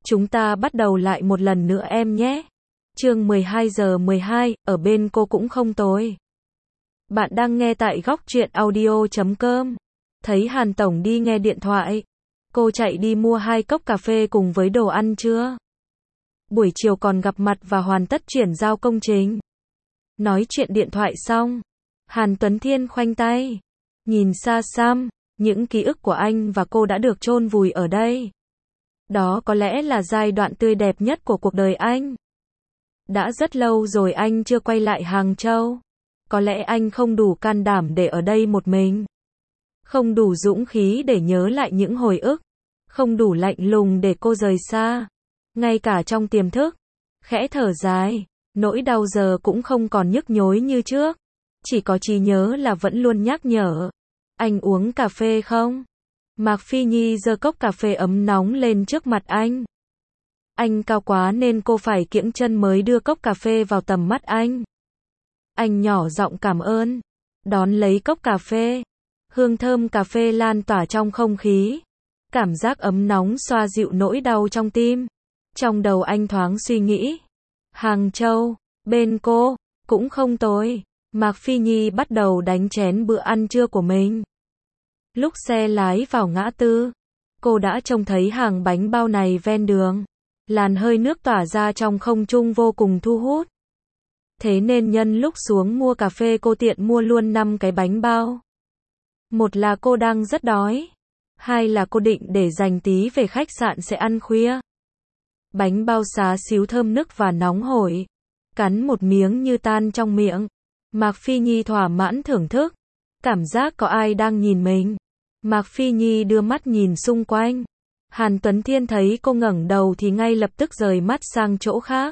Chúng ta bắt đầu lại một lần nữa em nhé. Chương 12 giờ 12, ở bên cô cũng không tồi. Bạn đang nghe tại góc truyện audio.com. Thấy Hàn Tổng đi nghe điện thoại. Cô chạy đi mua 2 cốc cà phê cùng với đồ ăn trưa. Buổi chiều còn gặp mặt và hoàn tất chuyển giao công trình. Nói chuyện điện thoại xong, Hàn Tuấn Thiên khoanh tay, nhìn xa xăm, những ký ức của anh và cô đã được chôn vùi ở đây. Đó có lẽ là giai đoạn tươi đẹp nhất của cuộc đời anh. Đã rất lâu rồi anh chưa quay lại Hàng Châu. Có lẽ anh không đủ can đảm để ở đây một mình. Không đủ dũng khí để nhớ lại những hồi ức. Không đủ lạnh lùng để cô rời xa. Ngay cả trong tiềm thức, khẽ thở dài, nỗi đau giờ cũng không còn nhức nhối như trước. Chỉ có trí nhớ là vẫn luôn nhắc nhở. Anh uống cà phê không? Mạc Phi Nhi giơ cốc cà phê ấm nóng lên trước mặt anh. Anh cao quá nên cô phải kiễng chân mới đưa cốc cà phê vào tầm mắt anh. Anh nhỏ giọng cảm ơn, đón lấy cốc cà phê. Hương thơm cà phê lan tỏa trong không khí. Cảm giác ấm nóng xoa dịu nỗi đau trong tim. Trong đầu anh thoáng suy nghĩ. Hàng Châu, bên cô, cũng không tồi. Mạc Phi Nhi bắt đầu đánh chén bữa ăn trưa của mình. Lúc xe lái vào ngã tư, cô đã trông thấy hàng bánh bao này ven đường. Làn hơi nước tỏa ra trong không trung vô cùng thu hút. Thế nên nhân lúc xuống mua cà phê cô tiện mua luôn 5 cái bánh bao. Một là cô đang rất đói. Hai là cô định để dành tí về khách sạn sẽ ăn khuya. Bánh bao xá xíu thơm nức và nóng hổi. Cắn một miếng như tan trong miệng. Mạc Phi Nhi thỏa mãn thưởng thức. Cảm giác có ai đang nhìn mình. Mạc Phi Nhi đưa mắt nhìn xung quanh. Hàn Tuấn Thiên thấy cô ngẩng đầu thì ngay lập tức rời mắt sang chỗ khác.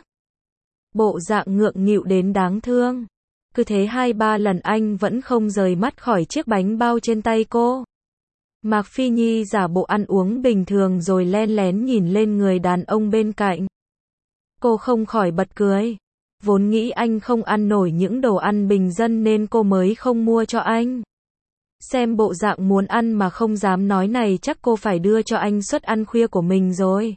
Bộ dạng ngượng nghịu đến đáng thương. Cứ thế 2-3 lần anh vẫn không rời mắt khỏi chiếc bánh bao trên tay cô. Mạc Phi Nhi giả bộ ăn uống bình thường rồi len lén nhìn lên người đàn ông bên cạnh. Cô không khỏi bật cười. Vốn nghĩ anh không ăn nổi những đồ ăn bình dân nên cô mới không mua cho anh. Xem bộ dạng muốn ăn mà không dám nói này chắc cô phải đưa cho anh suất ăn khuya của mình rồi.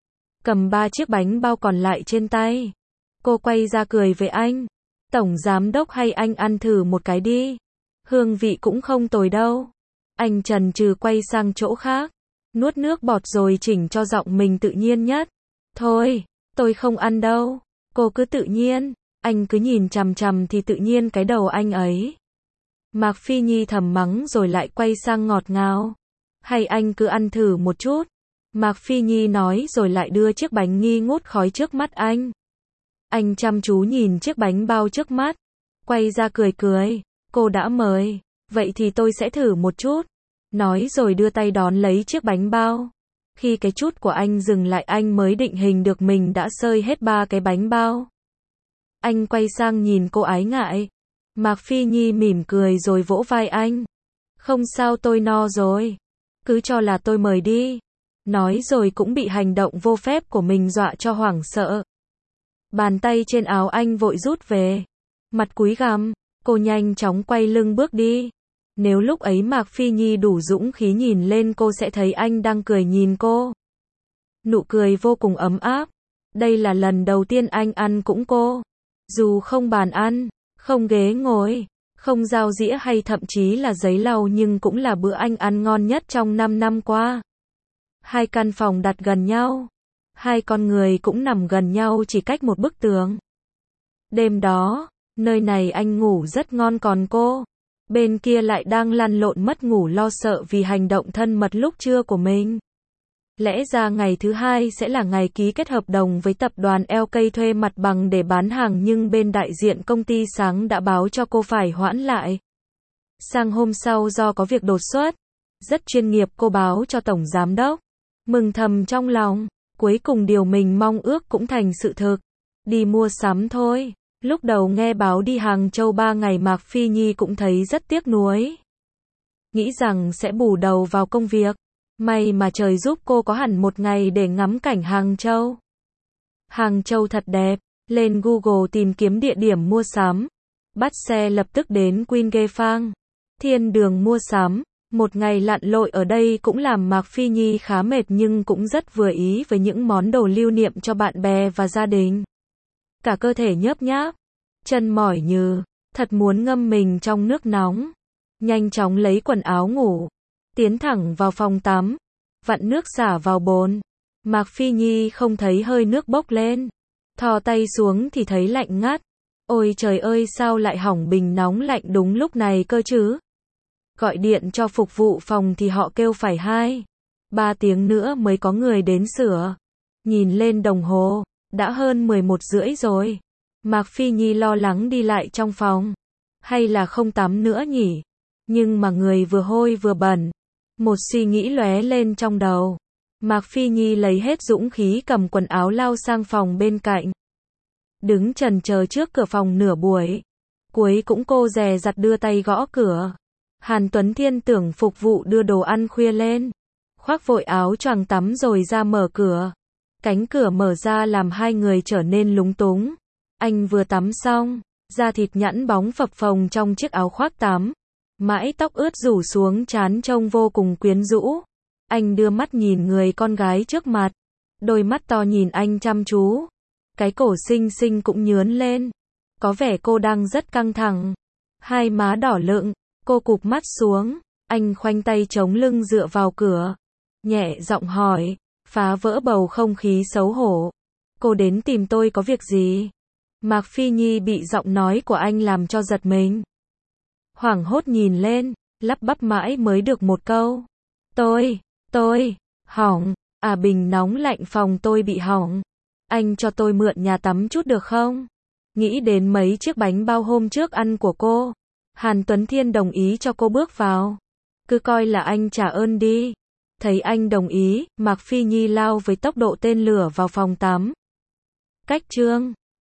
Cầm 3 chiếc bánh bao còn lại trên tay. Cô quay ra cười với anh. Tổng giám đốc hay anh ăn thử một cái đi. Hương vị cũng không tồi đâu. Anh chần chừ quay sang chỗ khác. Nuốt nước bọt rồi chỉnh cho giọng mình tự nhiên nhất. Thôi, tôi không ăn đâu. Cô cứ tự nhiên. Anh cứ nhìn chằm chằm thì tự nhiên cái đầu anh ấy. Mạc Phi Nhi thầm mắng rồi lại quay sang ngọt ngào. Hay anh cứ ăn thử một chút. Mạc Phi Nhi nói rồi lại đưa chiếc bánh nghi ngút khói trước mắt anh. Anh chăm chú nhìn chiếc bánh bao trước mắt. Quay ra cười cười. Cô đã mời. Vậy thì tôi sẽ thử một chút. Nói rồi đưa tay đón lấy chiếc bánh bao. Khi cái chút của anh dừng lại anh mới định hình được mình đã xơi hết 3 cái bánh bao. Anh quay sang nhìn cô ái ngại. Mạc Phi Nhi mỉm cười rồi vỗ vai anh. Không sao tôi no rồi. Cứ cho là tôi mời đi. Nói rồi cũng bị hành động vô phép của mình dọa cho hoảng sợ. Bàn tay trên áo anh vội rút về. Mặt cúi gằm, cô nhanh chóng quay lưng bước đi. Nếu lúc ấy Mạc Phi Nhi đủ dũng khí nhìn lên cô sẽ thấy anh đang cười nhìn cô. Nụ cười vô cùng ấm áp. Đây là lần đầu tiên anh ăn cũng cô. Dù không bàn ăn, không ghế ngồi, không dao dĩa hay thậm chí là giấy lau nhưng cũng là bữa anh ăn ngon nhất trong 5 năm qua. 2 căn phòng đặt gần nhau. 2 con người cũng nằm gần nhau chỉ cách một bức tường. Đêm đó, nơi này anh ngủ rất ngon còn cô. Bên kia lại đang lăn lộn mất ngủ lo sợ vì hành động thân mật lúc trưa của mình. Lẽ ra ngày thứ 2 sẽ là ngày ký kết hợp đồng với tập đoàn LK thuê mặt bằng để bán hàng nhưng bên đại diện công ty sáng đã báo cho cô phải hoãn lại. Sang hôm sau do có việc đột xuất, rất chuyên nghiệp cô báo cho tổng giám đốc. Mừng thầm trong lòng, cuối cùng điều mình mong ước cũng thành sự thực. Đi mua sắm thôi. Lúc đầu nghe báo đi Hàng Châu 3 ngày Mạc Phi Nhi cũng thấy rất tiếc nuối. Nghĩ rằng sẽ bù đầu vào công việc. May mà trời giúp cô có hẳn một ngày để ngắm cảnh Hàng Châu. Hàng Châu thật đẹp. Lên Google tìm kiếm địa điểm mua sắm. Bắt xe lập tức đến Quyên Ghê Phang. Thiên đường mua sắm. Một ngày lặn lội ở đây cũng làm Mạc Phi Nhi khá mệt nhưng cũng rất vừa ý với những món đồ lưu niệm cho bạn bè và gia đình. Cả cơ thể nhớp nháp, chân mỏi nhừ, thật muốn ngâm mình trong nước nóng. Nhanh chóng lấy quần áo ngủ, tiến thẳng vào phòng tắm, vặn nước xả vào bồn. Mạc Phi Nhi không thấy hơi nước bốc lên, thò tay xuống thì thấy lạnh ngắt. Ôi trời ơi, sao lại hỏng bình nóng lạnh đúng lúc này cơ chứ? Gọi điện cho phục vụ phòng thì họ kêu phải 2-3 tiếng nữa mới có người đến sửa. Nhìn lên đồng hồ, đã hơn 11:30 rồi. Mạc Phi Nhi lo lắng đi lại trong phòng. Hay là không tắm nữa nhỉ? Nhưng mà người vừa hôi vừa bẩn. Một suy nghĩ lóe lên trong đầu. Mạc Phi Nhi lấy hết dũng khí cầm quần áo lao sang phòng bên cạnh. Đứng chần chờ trước cửa phòng nửa buổi. Cuối cũng cô dè dặt đưa tay gõ cửa. Hàn Tuấn Thiên tưởng phục vụ đưa đồ ăn khuya lên. Khoác vội áo choàng tắm rồi ra mở cửa. Cánh cửa mở ra làm hai người trở nên lúng túng. Anh vừa tắm xong, da thịt nhẵn bóng phập phồng trong chiếc áo khoác tắm. Mái tóc ướt rủ xuống trán trông vô cùng quyến rũ. Anh đưa mắt nhìn người con gái trước mặt. Đôi mắt to nhìn anh chăm chú. Cái cổ xinh xinh cũng nhướn lên. Có vẻ cô đang rất căng thẳng. Hai má đỏ lựng, cô cụp mắt xuống. Anh khoanh tay chống lưng dựa vào cửa. Nhẹ giọng hỏi, phá vỡ bầu không khí xấu hổ. Cô đến tìm tôi có việc gì? Mạc Phi Nhi bị giọng nói của anh làm cho giật mình. Hoảng hốt nhìn lên, lắp bắp mãi mới được một câu. Tôi, hỏng, bình nóng lạnh phòng tôi bị hỏng. Anh cho tôi mượn nhà tắm chút được không? Nghĩ đến mấy chiếc bánh bao hôm trước ăn của cô. Hàn Tuấn Thiên đồng ý cho cô bước vào. Cứ coi là anh trả ơn đi. Thấy anh đồng ý, Mạc Phi Nhi lao với tốc độ tên lửa vào phòng tắm. Cách chương